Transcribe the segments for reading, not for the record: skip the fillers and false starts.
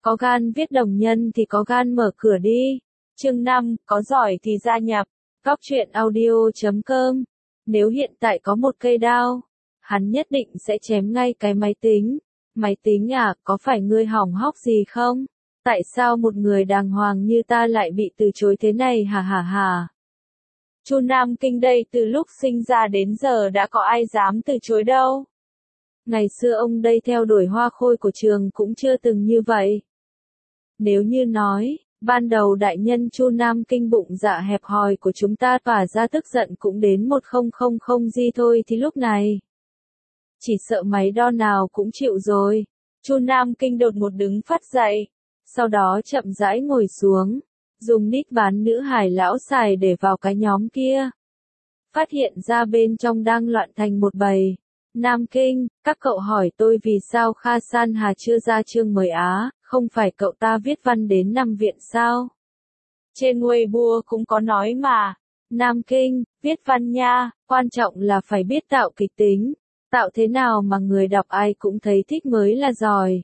Có gan viết đồng nhân thì có gan mở cửa đi. Chương 5, có giỏi thì gia nhập. Góc truyện audio.com. Nếu hiện tại có một cây đao, hắn nhất định sẽ chém ngay cái máy tính. Máy tính à, có phải ngươi hỏng hóc gì không? Tại sao một người đàng hoàng như ta lại bị từ chối thế này hả hả hả? Chu Nam Kinh đây, từ lúc sinh ra đến giờ đã có ai dám từ chối đâu. Ngày xưa ông đây theo đuổi hoa khôi của trường cũng chưa từng như vậy. Nếu như nói, ban đầu đại nhân Chu Nam Kinh bụng dạ hẹp hòi của chúng ta tỏa ra tức giận cũng đến 1000 gì thôi thì lúc này, chỉ sợ máy đo nào cũng chịu rồi. Chu Nam Kinh đột một đứng phát dậy, sau đó chậm rãi ngồi xuống, dùng nick bán nữ hải lão xài để vào cái nhóm kia. Phát hiện ra bên trong đang loạn thành một bầy. Nam Kinh, các cậu hỏi tôi vì sao Kha San Hà chưa ra chương mới á, không phải cậu ta viết văn đến nằm viện sao? Trên Weibo cũng có nói mà. Nam Kinh, viết văn nha, quan trọng là phải biết tạo kịch tính. Tạo thế nào mà người đọc ai cũng thấy thích mới là giỏi.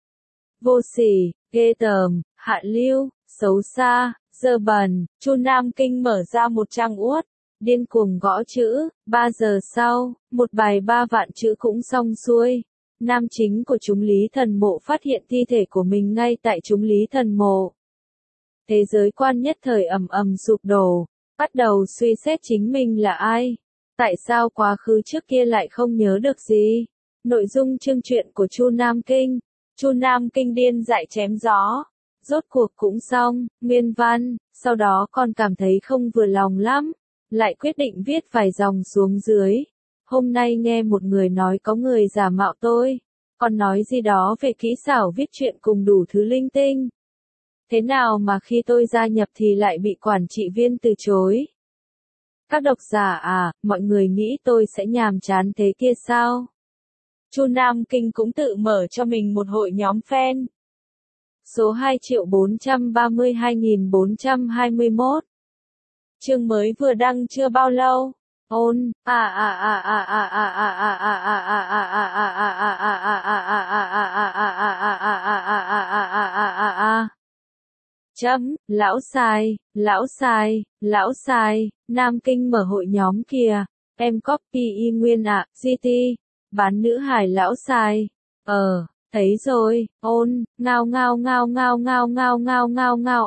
Vô sỉ, ghê tởm, hạ lưu, xấu xa, dơ bẩn. Chu Nam Kinh mở ra một trang uất, điên cuồng gõ chữ. 3 giờ sau, một bài 3 vạn chữ cũng xong xuôi. Nam chính của chúng Lý Thần Mộ phát hiện thi thể của mình ngay tại chúng Lý Thần Mộ. Thế giới quan nhất thời ầm ầm sụp đổ, bắt đầu suy xét chính mình là ai. Tại sao quá khứ trước kia lại không nhớ được gì? Nội dung chương truyện của Chu Nam Kinh. Chu Nam Kinh điên dại chém gió. Rốt cuộc cũng xong, nguyên văn, sau đó còn cảm thấy không vừa lòng lắm. Lại quyết định viết vài dòng xuống dưới. Hôm nay nghe một người nói có người giả mạo tôi. Còn nói gì đó về kỹ xảo viết truyện cùng đủ thứ linh tinh. Thế nào mà khi tôi gia nhập thì lại bị quản trị viên từ chối? Các độc giả à, mọi người nghĩ tôi sẽ nhàm chán thế kia sao? Chu Nam Kinh cũng tự mở cho mình một hội nhóm fan. Số 2.432.421. Chương mới vừa đăng chưa bao lâu. Ôn, lão xài, Nam Kinh mở hội nhóm kìa, em copy y nguyên ạ, GT, bán nữ hải lão xài, thấy rồi, ôn, ngao ngao ngao ngao ngao ngao ngao ngao ngao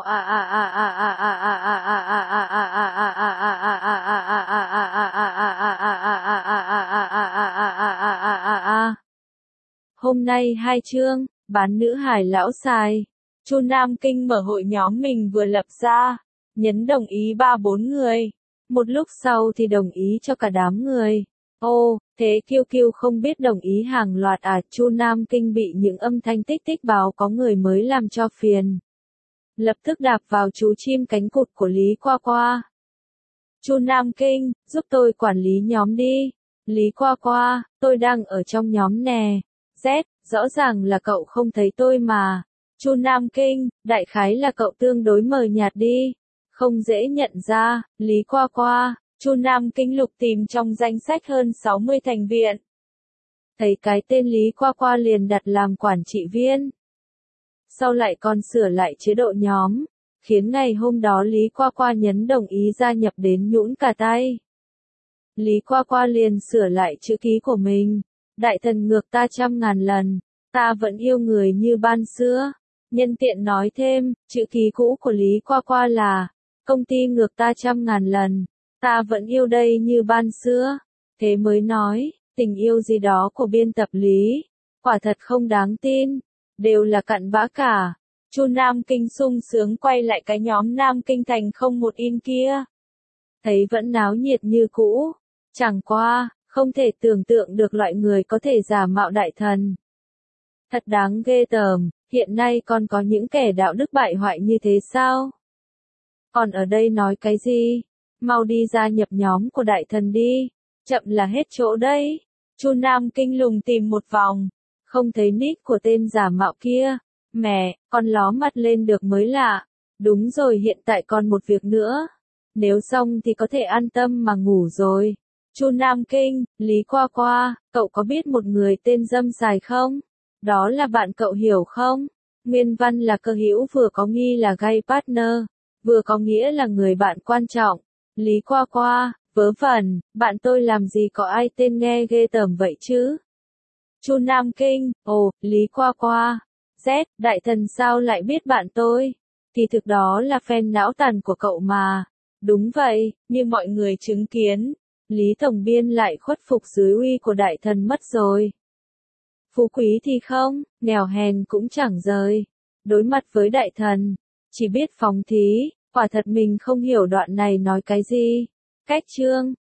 Hôm nay 2 chương, bán nữ hải lão xài. Chu Nam Kinh mở hội nhóm mình vừa lập ra, nhấn đồng ý 3-4 người. Một lúc sau thì đồng ý cho cả đám người. Ô, thế Kiêu Kiêu không biết đồng ý hàng loạt à? Chu Nam Kinh bị những âm thanh tích tích báo có người mới làm cho phiền. Lập tức đạp vào chú chim cánh cụt của Lý Qua Qua. Chu Nam Kinh, giúp tôi quản lý nhóm đi. Lý Qua Qua, tôi đang ở trong nhóm nè. Z, rõ ràng là cậu không thấy tôi mà. Chu Nam Kinh, đại khái là cậu tương đối mờ nhạt đi. Không dễ nhận ra. Lý Qua Qua. Chu Nam Kinh lục tìm trong danh sách hơn 60 thành viên. Thấy cái tên Lý Qua Qua liền đặt làm quản trị viên. Sau lại còn sửa lại chế độ nhóm, khiến ngày hôm đó Lý Qua Qua nhấn đồng ý gia nhập đến nhũn cả tay. Lý Qua Qua liền sửa lại chữ ký của mình. Đại thần ngược ta 100.000 lần, ta vẫn yêu người như ban xưa. Nhân tiện nói thêm, chữ ký cũ của Lý Qua Qua là, công ty ngược ta 100.000 lần. Ta vẫn yêu đây như ban xưa. Thế mới nói, tình yêu gì đó của biên tập Lý, quả thật không đáng tin, đều là cặn bã cả. Chu Nam Kinh sung sướng quay lại cái nhóm Nam Kinh thành không một in kia. Thấy vẫn náo nhiệt như cũ, chẳng qua, không thể tưởng tượng được loại người có thể giả mạo đại thần. Thật đáng ghê tởm, hiện nay còn có những kẻ đạo đức bại hoại như thế sao? Còn ở đây nói cái gì? Mau đi gia nhập nhóm của đại thần đi, chậm là hết chỗ đấy. Chu Nam Kinh lùng tìm một vòng, không thấy nick của tên giả mạo kia. Mẹ, con ló mặt lên được mới lạ. Đúng rồi, hiện tại còn một việc nữa. Nếu xong thì có thể an tâm mà ngủ rồi. Chu Nam Kinh, Lý Qua Qua, cậu có biết một người tên Dâm Xài không? Đó là bạn cậu hiểu không? Nguyên văn là cơ hữu vừa có nghi là gay partner, vừa có nghĩa là người bạn quan trọng. Lý Qua Qua, vớ vẩn, bạn tôi làm gì có ai tên nghe ghê tởm vậy chứ? Chu Nam Kinh, ồ, Lý Qua Qua. Z, đại thần sao lại biết bạn tôi? Thì thực đó là fan não tàn của cậu mà. Đúng vậy, như mọi người chứng kiến, Lý Tổng Biên lại khuất phục dưới uy của đại thần mất rồi. Phú quý thì không, nghèo hèn cũng chẳng rời. Đối mặt với đại thần, chỉ biết phóng thí, quả thật mình không hiểu đoạn này nói cái gì. Cách chương